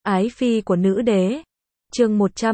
Ái phi của nữ đế. Chương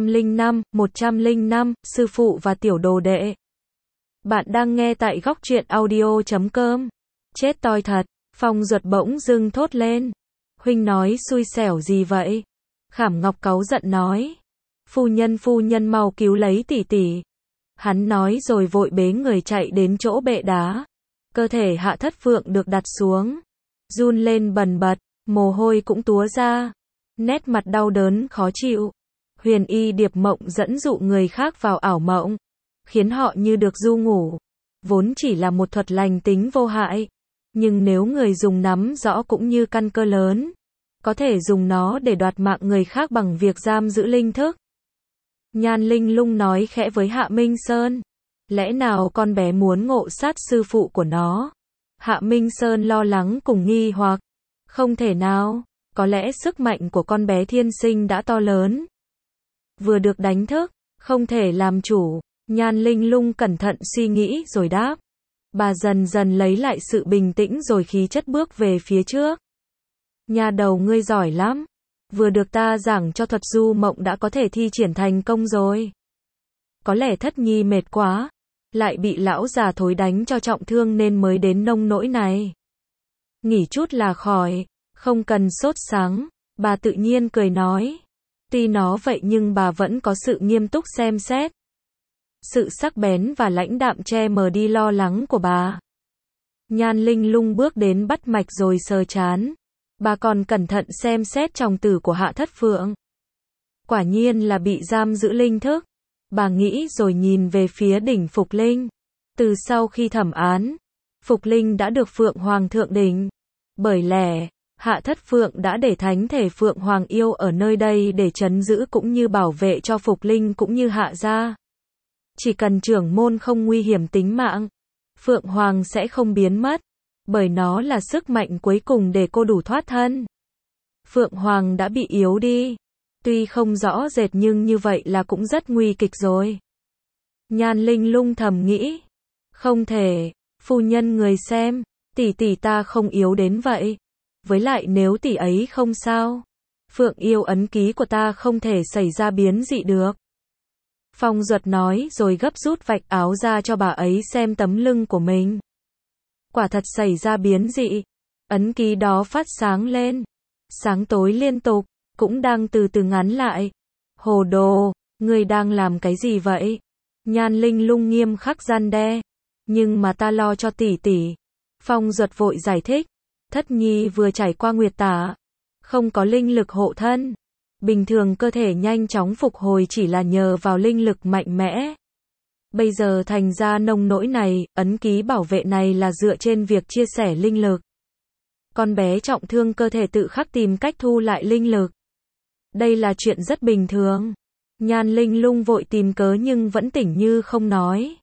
105, sư phụ và tiểu đồ đệ. Bạn đang nghe tại góc truyện audio.com. Chết toi thật, Phong Duật bỗng dưng thốt lên. Huynh nói xui xẻo gì vậy? Khảm Ngọc cáu giận nói. Phu nhân mau cứu lấy tỷ tỷ. Hắn nói rồi vội bế người chạy đến chỗ bệ đá. Cơ thể Hạ Thất Phượng được đặt xuống. Run lên bần bật, mồ hôi cũng túa ra. Nét mặt đau đớn khó chịu. Huyền y điệp mộng dẫn dụ người khác vào ảo mộng, khiến họ như được du ngủ. Vốn chỉ là một thuật lành tính vô hại, nhưng nếu người dùng nắm rõ cũng như căn cơ lớn, có thể dùng nó để đoạt mạng người khác bằng việc giam giữ linh thức. Nhan Linh Lung nói khẽ với Hạ Minh Sơn. Lẽ nào con bé muốn ngộ sát sư phụ của nó? Hạ Minh Sơn lo lắng cùng nghi hoặc. Không thể nào, có lẽ sức mạnh của con bé thiên sinh đã to lớn. Vừa được đánh thức, không thể làm chủ. Nhan Linh Lung cẩn thận suy nghĩ rồi đáp. Bà dần dần lấy lại sự bình tĩnh rồi khí chất bước về phía trước. Nhà đầu ngươi giỏi lắm. Vừa được ta giảng cho thuật du mộng đã có thể thi triển thành công rồi. Có lẽ Thất Nhi mệt quá, lại bị lão già thối đánh cho trọng thương nên mới đến nông nỗi này. Nghỉ chút là khỏi, không cần sốt sắng, bà tự nhiên cười nói. Tuy nó vậy nhưng bà vẫn có sự nghiêm túc xem xét. Sự sắc bén và lãnh đạm che mờ đi lo lắng của bà. Nhan Linh Lung bước đến bắt mạch rồi sờ trán. Bà còn cẩn thận xem xét tròng tử của Hạ Thất Phượng. Quả nhiên là bị giam giữ linh thức. Bà nghĩ rồi nhìn về phía đỉnh Phục Linh. Từ sau khi thẩm án, Phục Linh đã được Phượng Hoàng thượng đỉnh. Bởi lẽ, Hạ Thất Phượng đã để thánh thể Phượng Hoàng yêu ở nơi đây để trấn giữ cũng như bảo vệ cho Phục Linh cũng như Hạ gia. Chỉ cần trưởng môn không nguy hiểm tính mạng, Phượng Hoàng sẽ không biến mất, bởi nó là sức mạnh cuối cùng để cô đủ thoát thân. Phượng Hoàng đã bị yếu đi, tuy không rõ rệt nhưng như vậy là cũng rất nguy kịch rồi. Nhan Linh Lung thầm nghĩ, không thể, phu nhân người xem, tỷ tỷ ta không yếu đến vậy. Với lại nếu tỷ ấy không sao, Phượng yêu ấn ký của ta không thể xảy ra biến dị được. Phong Duật nói rồi gấp rút vạch áo ra cho bà ấy xem tấm lưng của mình. Quả thật xảy ra biến dị. Ấn ký đó phát sáng lên, sáng tối liên tục, cũng đang từ từ ngắn lại. Hồ đồ, ngươi đang làm cái gì vậy? Nhan Linh Lung nghiêm khắc răn đe. Nhưng mà ta lo cho tỷ tỷ. Phong Duật vội giải thích. Thất Nhi vừa trải qua nguyệt tả, không có linh lực hộ thân. Bình thường cơ thể nhanh chóng phục hồi chỉ là nhờ vào linh lực mạnh mẽ. Bây giờ thành ra nông nỗi này, ấn ký bảo vệ này là dựa trên việc chia sẻ linh lực. Con bé trọng thương cơ thể tự khắc tìm cách thu lại linh lực. Đây là chuyện rất bình thường. Nhan Linh Lung vội tìm cớ nhưng vẫn tỉnh như không nói.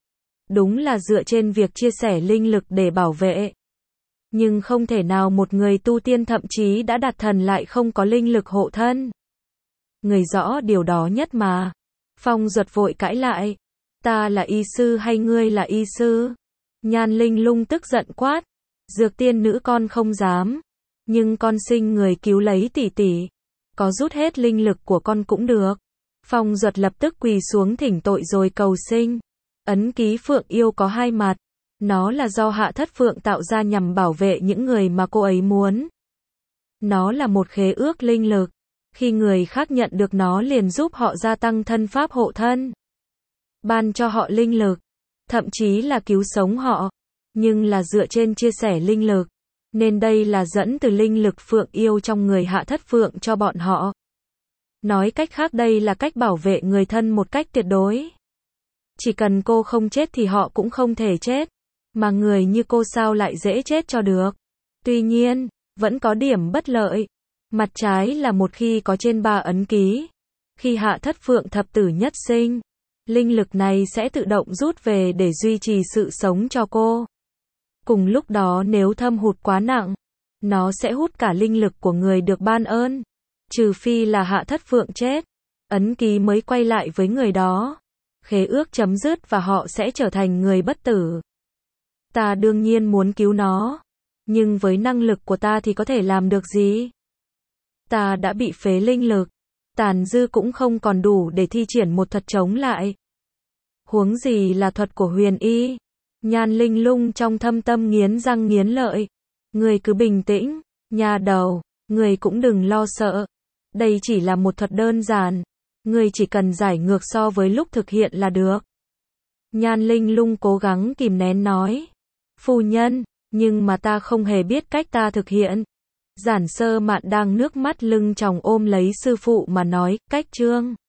Đúng là dựa trên việc chia sẻ linh lực để bảo vệ. Nhưng không thể nào một người tu tiên thậm chí đã đạt thần lại không có linh lực hộ thân. Người rõ điều đó nhất mà. Phong Duật vội cãi lại. Ta là y sư hay ngươi là y sư? Nhan Linh Lung tức giận quát. Dược tiên nữ con không dám. Nhưng con sinh người cứu lấy tỷ tỷ. Có rút hết linh lực của con cũng được. Phong Duật lập tức quỳ xuống thỉnh tội rồi cầu sinh. Ấn ký Phượng yêu có hai mặt. Nó là do Hạ Thất Phượng tạo ra nhằm bảo vệ những người mà cô ấy muốn. Nó là một khế ước linh lực. Khi người khác nhận được nó liền giúp họ gia tăng thân pháp hộ thân. Ban cho họ linh lực. Thậm chí là cứu sống họ. Nhưng là dựa trên chia sẻ linh lực. Nên đây là dẫn từ linh lực Phượng yêu trong người Hạ Thất Phượng cho bọn họ. Nói cách khác đây là cách bảo vệ người thân một cách tuyệt đối. Chỉ cần cô không chết thì họ cũng không thể chết. Mà người như cô sao lại dễ chết cho được. Tuy nhiên, vẫn có điểm bất lợi. Mặt trái là một khi có trên 3 ấn ký. Khi Hạ Thất Phượng thập tử nhất sinh, linh lực này sẽ tự động rút về để duy trì sự sống cho cô. Cùng lúc đó nếu thâm hụt quá nặng, nó sẽ hút cả linh lực của người được ban ơn. Trừ phi là Hạ Thất Phượng chết, ấn ký mới quay lại với người đó. Khế ước chấm dứt và họ sẽ trở thành người bất tử. Ta đương nhiên muốn cứu nó. Nhưng với năng lực của ta thì có thể làm được gì? ta đã bị phế linh lực. Tàn dư cũng không còn đủ để thi triển một thuật chống lại. Huống gì là thuật của huyền y. Nhan Linh Lung trong thâm tâm nghiến răng nghiến lợi. Người cứ bình tĩnh, nha đầu, người cũng đừng lo sợ. Đây chỉ là một thuật đơn giản. Người chỉ cần giải ngược so với lúc thực hiện là được. Nhan Linh Lung cố gắng kìm nén nói. Phu nhân, nhưng mà ta không hề biết cách ta thực hiện. Giản Sơ Mạn đang nước mắt lưng tròng ôm lấy sư phụ mà nói, cách chương.